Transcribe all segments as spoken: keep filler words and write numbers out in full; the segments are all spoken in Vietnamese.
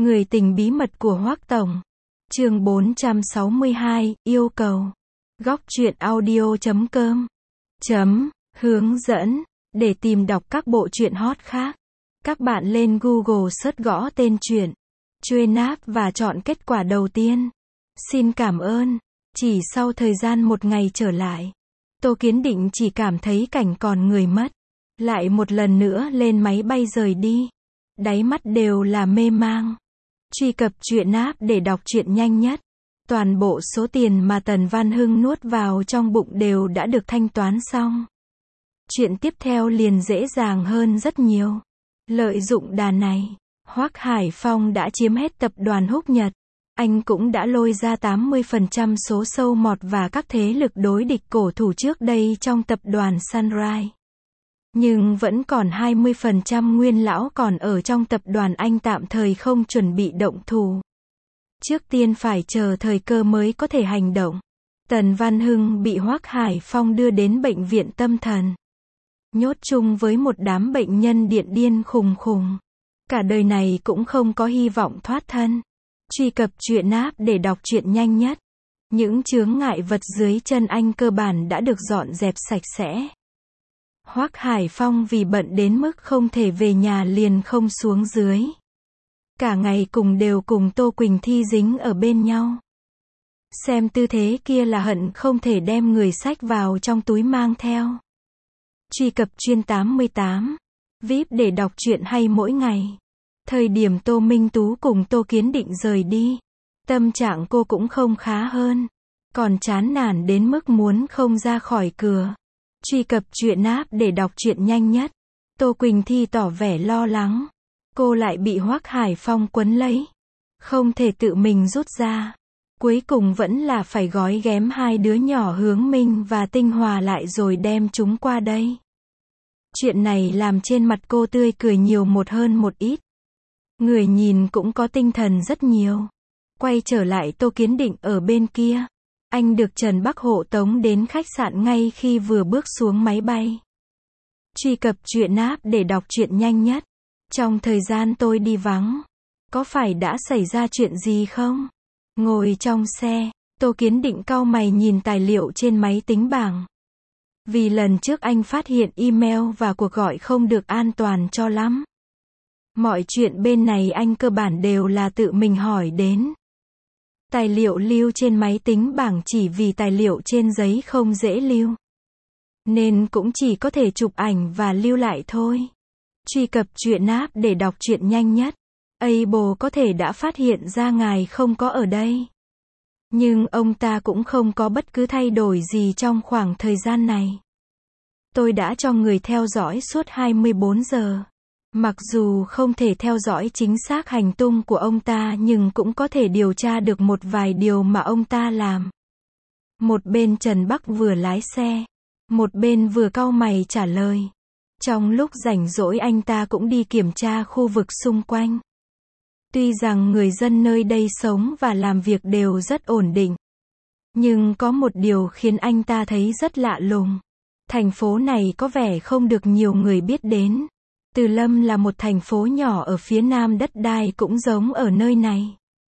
Người tình bí mật của Hoắc Tổng. Chương bốn trăm sáu mươi hai, yêu cầu. Góc truyện audio chấm com. Chấm, hướng dẫn. Để tìm đọc các bộ truyện hot khác, các bạn lên Google search gõ tên truyện, truy nạp và chọn kết quả đầu tiên. Xin cảm ơn. Chỉ sau thời gian một ngày trở lại, Tô Kiến Định chỉ cảm thấy cảnh còn người mất. Lại một lần nữa lên máy bay rời đi. Đáy mắt đều là mê mang. Truy cập truyện app để đọc truyện nhanh nhất. Toàn bộ số tiền mà Tần Văn Hưng nuốt vào trong bụng đều đã được thanh toán xong. Chuyện tiếp theo liền dễ dàng hơn rất nhiều. Lợi dụng đà này, Hoắc Hải Phong đã chiếm hết tập đoàn Húc Nhật. Anh cũng đã lôi ra tám mươi phần trăm số sâu mọt và các thế lực đối địch cổ thủ trước đây trong tập đoàn Sunrise. Nhưng vẫn còn hai mươi phần trăm nguyên lão còn ở trong tập đoàn anh tạm thời không chuẩn bị động thủ. Trước tiên phải chờ thời cơ mới có thể hành động. Tần Văn Hưng bị Hoắc Hải Phong đưa đến bệnh viện tâm thần. Nhốt chung với một đám bệnh nhân điện điên khùng khùng. Cả đời này cũng không có hy vọng thoát thân. Truy cập truyện app để đọc truyện nhanh nhất. Những chướng ngại vật dưới chân anh cơ bản đã được dọn dẹp sạch sẽ. Hoắc Hải Phong vì bận đến mức không thể về nhà liền không xuống dưới. Cả ngày cùng đều cùng Tô Quỳnh Thi dính ở bên nhau. Xem tư thế kia là hận không thể đem người xách vào trong túi mang theo. Truy cập chuyên tám mươi tám. vê i pê để đọc truyện hay mỗi ngày. Thời điểm Tô Minh Tú cùng Tô Kiến Định rời đi, tâm trạng cô cũng không khá hơn. Còn chán nản đến mức muốn không ra khỏi cửa. Truy cập truyện app để đọc truyện nhanh nhất. Tô Quỳnh Thi tỏ vẻ lo lắng. Cô lại bị Hoắc Hải Phong quấn lấy. Không thể tự mình rút ra. Cuối cùng vẫn là phải gói ghém hai đứa nhỏ Hướng Minh và Tinh Hòa lại rồi đem chúng qua đây. Chuyện này làm trên mặt cô tươi cười nhiều một hơn một ít. Người nhìn cũng có tinh thần rất nhiều. Quay trở lại Tô Kiến Định ở bên kia. Anh được Trần Bắc hộ tống đến khách sạn ngay khi vừa bước xuống máy bay. Truy cập truyện app để đọc truyện nhanh nhất. Trong thời gian tôi đi vắng, có phải đã xảy ra chuyện gì không? Ngồi trong xe, Tô Kiến Định cau mày nhìn tài liệu trên máy tính bảng. Vì lần trước anh phát hiện email và cuộc gọi không được an toàn cho lắm. Mọi chuyện bên này anh cơ bản đều là tự mình hỏi đến. Tài liệu lưu trên máy tính bảng chỉ vì tài liệu trên giấy không dễ lưu. Nên cũng chỉ có thể chụp ảnh và lưu lại thôi. Truy cập truyện app để đọc truyện nhanh nhất. Able có thể đã phát hiện ra ngài không có ở đây. Nhưng ông ta cũng không có bất cứ thay đổi gì trong khoảng thời gian này. Tôi đã cho người theo dõi suốt hai mươi bốn giờ. Mặc dù không thể theo dõi chính xác hành tung của ông ta nhưng cũng có thể điều tra được một vài điều mà ông ta làm. Một bên Trần Bắc vừa lái xe, một bên vừa cau mày trả lời. Trong lúc rảnh rỗi anh ta cũng đi kiểm tra khu vực xung quanh. Tuy rằng người dân nơi đây sống và làm việc đều rất ổn định. Nhưng có một điều khiến anh ta thấy rất lạ lùng. Thành phố này có vẻ không được nhiều người biết đến. Từ Lâm là một thành phố nhỏ ở phía nam, đất đai cũng giống ở nơi này.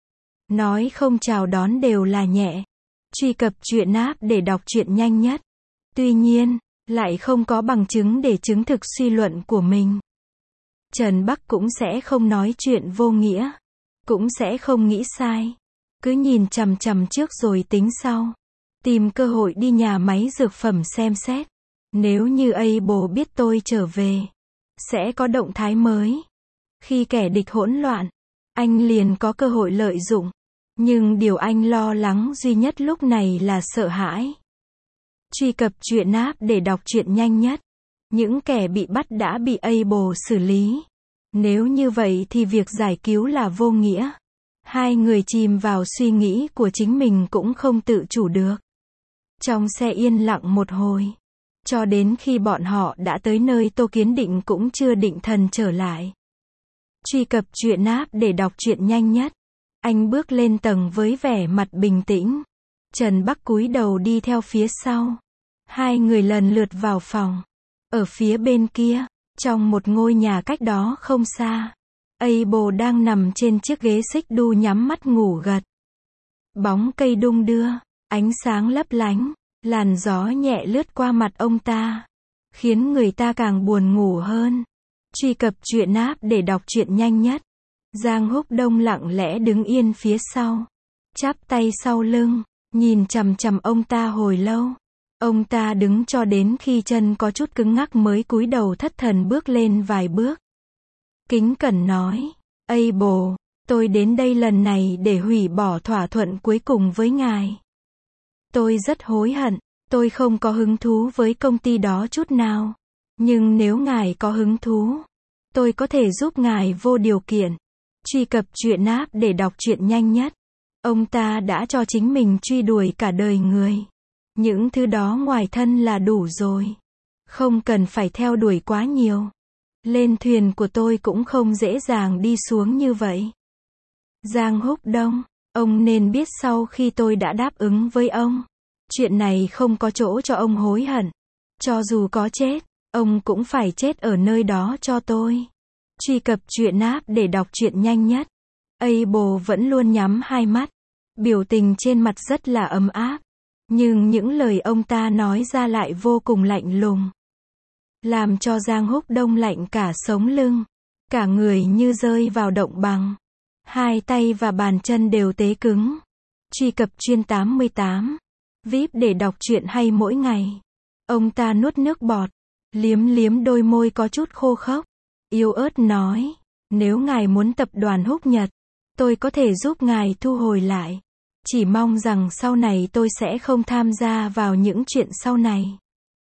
Nói không chào đón đều là nhẹ. Truy cập truyện app để đọc truyện nhanh nhất. Tuy nhiên, lại không có bằng chứng để chứng thực suy luận của mình. Trần Bắc cũng sẽ không nói chuyện vô nghĩa. Cũng sẽ không nghĩ sai. Cứ nhìn chằm chằm trước rồi tính sau. Tìm cơ hội đi nhà máy dược phẩm xem xét. Nếu như Able biết tôi trở về, sẽ có động thái mới. Khi kẻ địch hỗn loạn, anh liền có cơ hội lợi dụng. Nhưng điều anh lo lắng duy nhất lúc này là sợ hãi. Truy cập truyện app để đọc truyện nhanh nhất. Những kẻ bị bắt đã bị Able xử lý. Nếu như vậy thì việc giải cứu là vô nghĩa. Hai người chìm vào suy nghĩ của chính mình cũng không tự chủ được. Trong xe yên lặng một hồi. Cho đến khi bọn họ đã tới nơi, Tô Kiến Định cũng chưa định thần trở lại. Truy cập truyện app để đọc truyện nhanh nhất. Anh bước lên tầng với vẻ mặt bình tĩnh. Trần Bắc cúi đầu đi theo phía sau. Hai người lần lượt vào phòng. Ở phía bên kia, trong một ngôi nhà cách đó không xa, Abel đang nằm trên chiếc ghế xích đu nhắm mắt ngủ gật. Bóng cây đung đưa, ánh sáng lấp lánh, làn gió nhẹ lướt qua mặt ông ta, khiến người ta càng buồn ngủ hơn. Truy cập truyện app để đọc truyện nhanh nhất. Giang Húc Đông lặng lẽ đứng yên phía sau, chắp tay sau lưng, nhìn chằm chằm ông ta hồi lâu. Ông ta đứng cho đến khi chân có chút cứng ngắc mới cúi đầu thất thần bước lên vài bước. Kính cẩn nói, Abel, tôi đến đây lần này để hủy bỏ thỏa thuận cuối cùng với ngài. Tôi rất hối hận, tôi không có hứng thú với công ty đó chút nào. Nhưng nếu ngài có hứng thú, tôi có thể giúp ngài vô điều kiện. Truy cập truyện app để đọc truyện nhanh nhất. Ông ta đã cho chính mình truy đuổi cả đời người. Những thứ đó ngoài thân là đủ rồi. Không cần phải theo đuổi quá nhiều. Lên thuyền của tôi cũng không dễ dàng đi xuống như vậy. Giang Húc Đông, ông nên biết sau khi tôi đã đáp ứng với ông, chuyện này không có chỗ cho ông hối hận. Cho dù có chết, ông cũng phải chết ở nơi đó cho tôi. Truy cập truyện app để đọc truyện nhanh nhất. Abel vẫn luôn nhắm hai mắt. Biểu tình trên mặt rất là ấm áp. Nhưng những lời ông ta nói ra lại vô cùng lạnh lùng. Làm cho Giang Húc Đông lạnh cả sống lưng. Cả người như rơi vào động bằng. Hai tay và bàn chân đều tế cứng. Truy cập chuyên tám mươi tám. vê i pê để đọc truyện hay mỗi ngày. Ông ta nuốt nước bọt. Liếm liếm đôi môi có chút khô khốc. Yếu ớt nói, nếu ngài muốn tập đoàn Húc Nhật, tôi có thể giúp ngài thu hồi lại. Chỉ mong rằng sau này tôi sẽ không tham gia vào những chuyện sau này.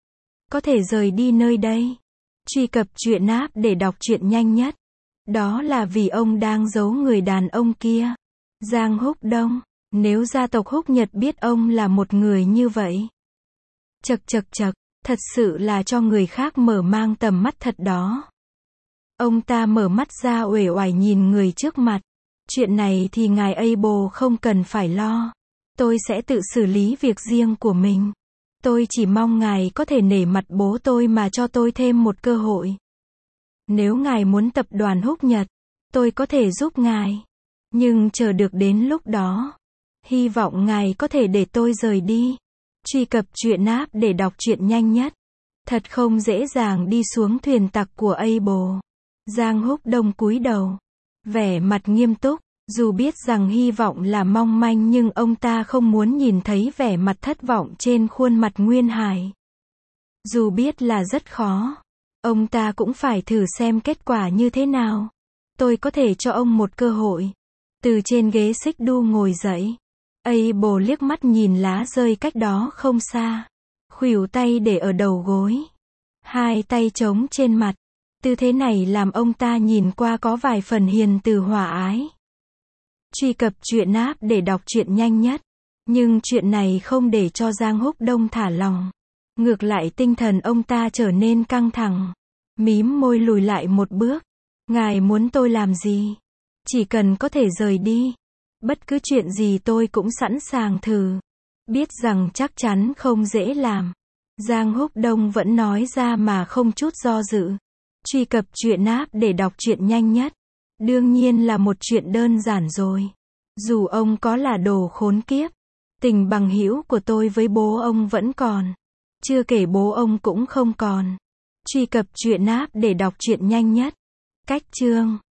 Có thể rời đi nơi đây. Truy cập truyện app để đọc truyện nhanh nhất. Đó là vì ông đang giấu người đàn ông kia. Giang Húc Đông, nếu gia tộc Húc Nhật biết ông là một người như vậy. Chật chật chật, thật sự là cho người khác mở mang tầm mắt thật đó. Ông ta mở mắt ra uể oải nhìn người trước mặt. Chuyện này thì ngài Abel không cần phải lo. Tôi sẽ tự xử lý việc riêng của mình. Tôi chỉ mong ngài có thể nể mặt bố tôi mà cho tôi thêm một cơ hội. Nếu ngài muốn tập đoàn Húc Nhật, tôi có thể giúp ngài. Nhưng chờ được đến lúc đó, hy vọng ngài có thể để tôi rời đi. Truy cập truyện app để đọc truyện nhanh nhất. Thật không dễ dàng đi xuống thuyền tặc của Abel. Giang Húc Đông cúi đầu, vẻ mặt nghiêm túc, dù biết rằng hy vọng là mong manh nhưng ông ta không muốn nhìn thấy vẻ mặt thất vọng trên khuôn mặt Nguyên Hải. Dù biết là rất khó, ông ta cũng phải thử xem kết quả như thế nào. Tôi có thể cho ông một cơ hội. Từ trên ghế xích đu ngồi dậy, Abel liếc mắt nhìn lá rơi cách đó không xa. Khuỷu tay để ở đầu gối, hai tay chống trên mặt. Tư thế này làm ông ta nhìn qua có vài phần hiền từ hòa ái. Truy cập truyện app để đọc truyện nhanh nhất. Nhưng chuyện này không để cho Giang Húc Đông thả lòng. Ngược lại tinh thần ông ta trở nên căng thẳng. Mím môi lùi lại một bước. Ngài muốn tôi làm gì? Chỉ cần có thể rời đi. Bất cứ chuyện gì tôi cũng sẵn sàng thử. Biết rằng chắc chắn không dễ làm. Giang Húc Đông vẫn nói ra mà không chút do dự. Truy cập truyện app để đọc truyện nhanh nhất. Đương nhiên là một chuyện đơn giản rồi. Dù ông có là đồ khốn kiếp, tình bằng hữu của tôi với bố ông vẫn còn. Chưa kể bố ông cũng không còn. Truy cập truyện app để đọc truyện nhanh nhất. Cách chương